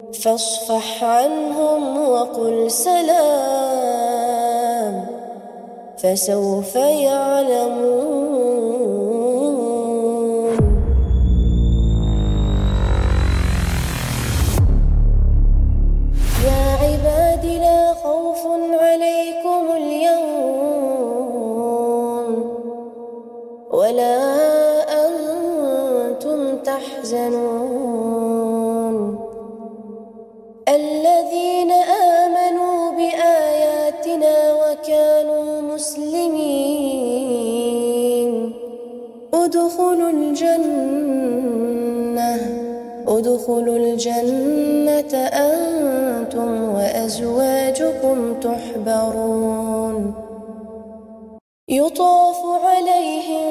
فاصفح عنهم وقل سلام فسوف يعلمون. يا عباد لا خوف عليكم اليوم ولا أنتم تحزنون الذين آمنوا بآياتنا وكانوا مسلمين ادخلوا الجنة أنتم وأزواجكم تحبرون يطاف عليهم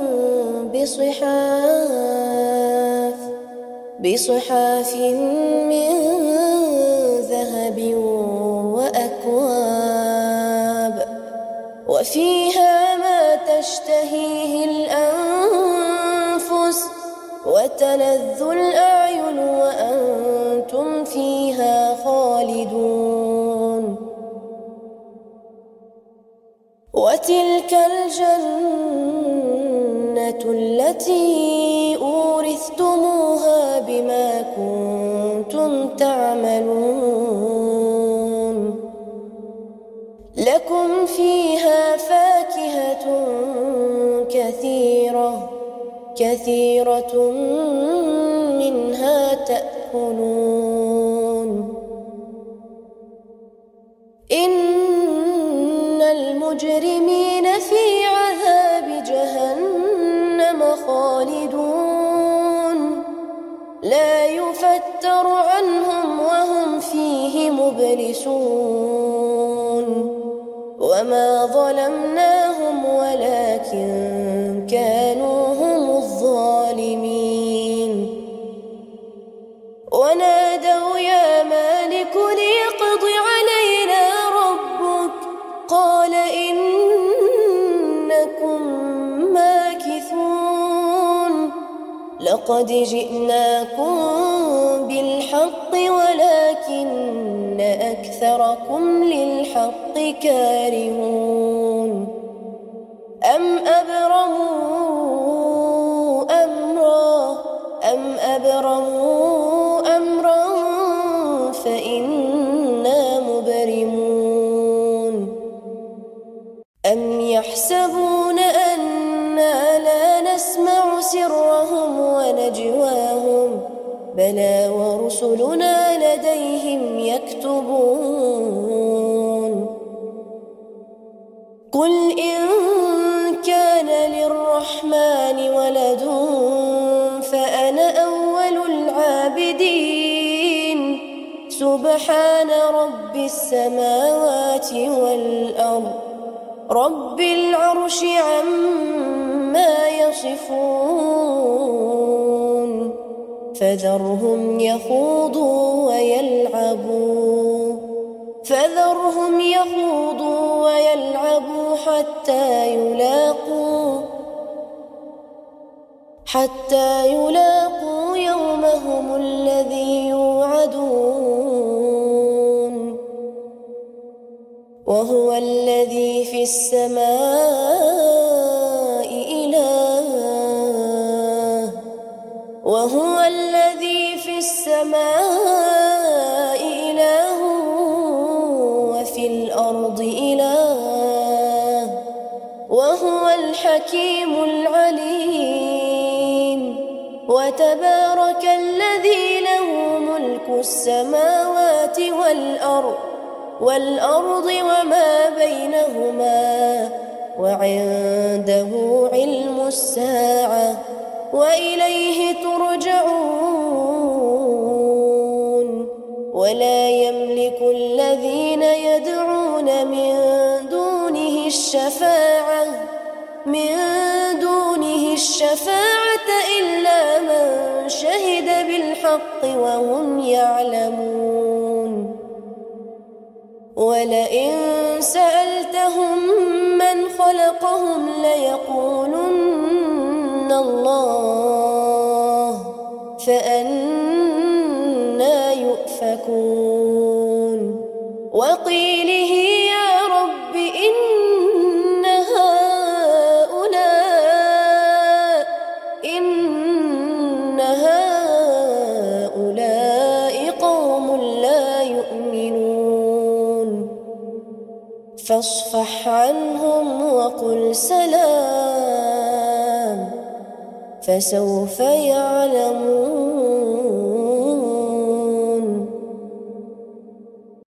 بصحاف من ذهب وأكواب وفيها ما تشتهيه الأنفس وتلذ الأعين وأنتم فيها خالدون. وتلك الجنة التي أورثتموها بما كنتم تعملون لكم فيها فاكهة كثيرة منها تأكلون إن المجرمين في عذاب جهنم خالدون لا يفتر عنهم وهم فيه مبلسون وما ظلمناهم ولكن كانوا هم الظالمين ونادوا يا مالك ليقض علينا ربك قال إنكم ماكثون لقد جئناكم بالحق ولكن أكثركم للحق كارهون أم أبرموا أمرا فإنا مبرمون أم يحسبون أنا لا نسمع سرهم ونجواهم بلى ورسلنا لديهم يكتبون قل إن كان للرحمن ولد فأنا أول العابدين سبحان رب السماوات والأرض رب العرش عما يصفون فذرهم يخوضوا ويلعبوا حتى يلاقوا يومهم الذي يوعدون وهو الذي في السماء إله وفي الأرض إله وهو الحكيم العليم وتبارك الذي له ملك السماوات والأرض وما بينهما وعنده علم الساعة وإليه ترجعون ولا يملك الذين يدعون من دونه الشفاعة إلا من شهد بالحق وهم يعلمون ولئن سألتهم من خلقهم ليقولن الله فأنى يؤفكون يؤفكون وقيله يا رب إن هؤلاء قوم لا يؤمنون فاصفح عنهم وقل سلام فسوف يعلمون.